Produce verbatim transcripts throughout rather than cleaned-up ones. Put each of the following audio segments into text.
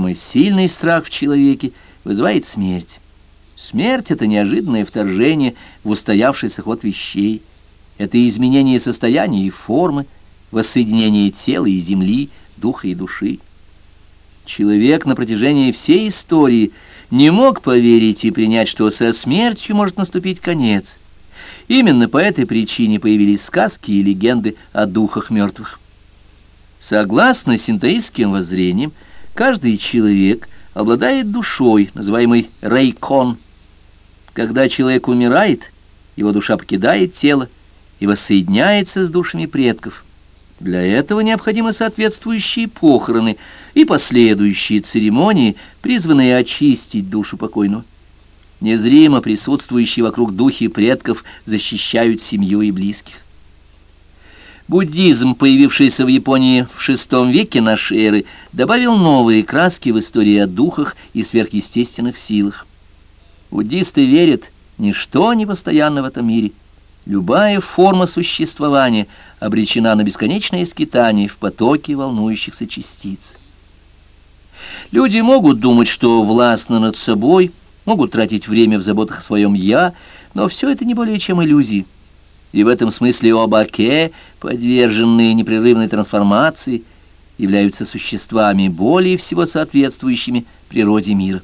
Самый сильный страх в человеке вызывает смерть. Смерть — это неожиданное вторжение в устоявшийся ход вещей. Это изменение состояния и формы, воссоединение тела и земли, духа и души. Человек на протяжении всей истории не мог поверить и принять, что со смертью может наступить конец. Именно по этой причине появились сказки и легенды о духах мертвых. Согласно синтоистским воззрениям, каждый человек обладает душой, называемой райкон. Когда человек умирает, его душа покидает тело и воссоединяется с душами предков. Для этого необходимы соответствующие похороны и последующие церемонии, призванные очистить душу покойного. Незримо присутствующие вокруг духи предков защищают семью и близких. Буддизм, появившийся в Японии в шестом веке нашей эры, добавил новые краски в истории о духах и сверхъестественных силах. Буддисты верят, ничто не постоянно в этом мире. Любая форма существования обречена на бесконечное скитание в потоке волнующихся частиц. Люди могут думать, что властны над собой, могут тратить время в заботах о своем «я», но все это не более чем иллюзии. И в этом смысле обаке, подверженные непрерывной трансформации, являются существами, более всего соответствующими природе мира.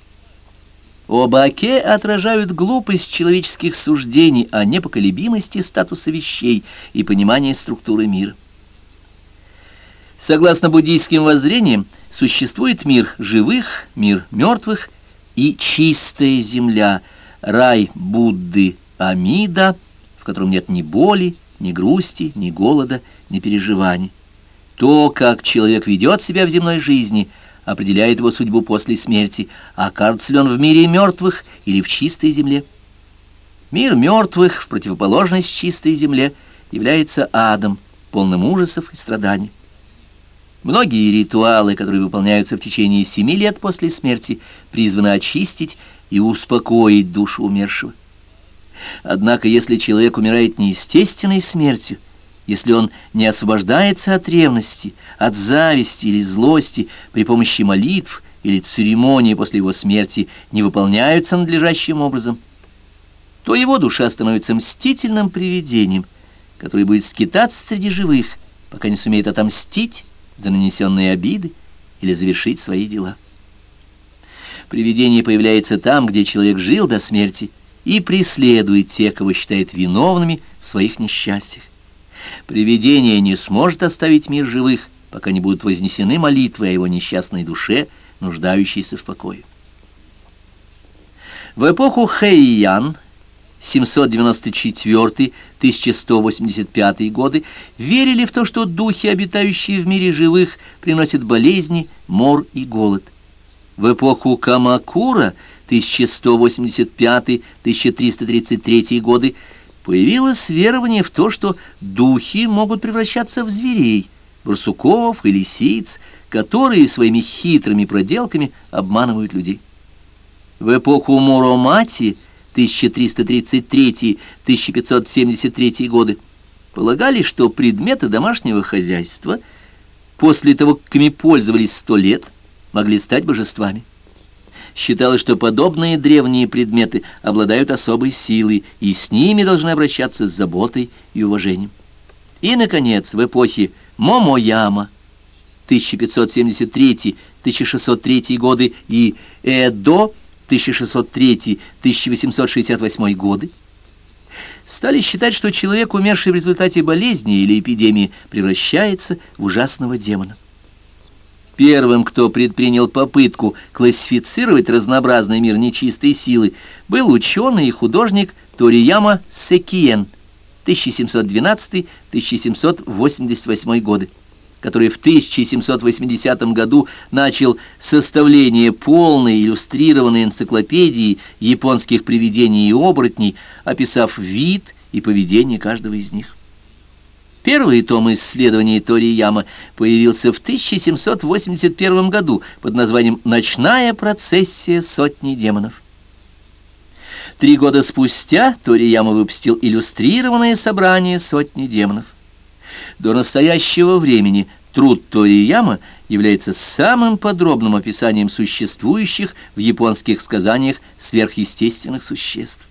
Обаке отражают глупость человеческих суждений о непоколебимости статуса вещей и понимания структуры мира. Согласно буддийским воззрениям, существует мир живых, мир мертвых и чистая земля, рай Будды Амида, в котором нет ни боли, ни грусти, ни голода, ни переживаний. То, как человек ведет себя в земной жизни, определяет его судьбу после смерти, окажется ли он в мире мертвых или в чистой земле. Мир мертвых, в противоположность чистой земле, является адом, полным ужасов и страданий. Многие ритуалы, которые выполняются в течение семи лет после смерти, призваны очистить и успокоить душу умершего. Однако, если человек умирает неестественной смертью, если он не освобождается от ревности, от зависти или злости при помощи молитв или церемонии после его смерти не выполняются надлежащим образом, то его душа становится мстительным привидением, которое будет скитаться среди живых, пока не сумеет отомстить за нанесенные обиды или завершить свои дела. Привидение появляется там, где человек жил до смерти, и преследует тех, кого считает виновными в своих несчастьях. Привидение не сможет оставить мир живых, пока не будут вознесены молитвы о его несчастной душе, нуждающейся в покое. В эпоху Хэйян, семьсот девяносто четвёртый — тысяча сто восемьдесят пятый годы, верили в то, что духи, обитающие в мире живых, приносят болезни, мор и голод. В эпоху Камакура, тысяча сто восемьдесят пятый — тысяча триста тридцать третий годы, появилось верование в то, что духи могут превращаться в зверей, барсуков и лисиц, которые своими хитрыми проделками обманывают людей. В эпоху Муромати, тысяча триста тридцать третий — тысяча пятьсот семьдесят третий годы, полагали, что предметы домашнего хозяйства, после того, как ими пользовались сто лет, могли стать божествами. Считалось, что подобные древние предметы обладают особой силой, и с ними должны обращаться с заботой и уважением. И, наконец, в эпохе Момояма, тысяча пятьсот семьдесят третий — тысяча шестьсот третий годы, и Эдо, тысяча шестьсот третий — тысяча восемьсот шестьдесят восьмой годы, стали считать, что человек, умерший в результате болезни или эпидемии, превращается в ужасного демона. Первым, кто предпринял попытку классифицировать разнообразный мир нечистой силы, был ученый и художник Торияма Сэкиен, тысяча семьсот двенадцатый — тысяча семьсот восемьдесят восьмой годы, который в тысяча семьсот восьмидесятом году начал составление полной иллюстрированной энциклопедии японских привидений и оборотней, описав вид и поведение каждого из них. Первый том исследований Торияма появился в тысяча семьсот восемьдесят первом году под названием «Ночная процессия сотни демонов». Три года спустя Торияма выпустил иллюстрированное собрание сотни демонов. До настоящего времени Труд Торияма является самым подробным описанием существующих в японских сказаниях сверхъестественных существ.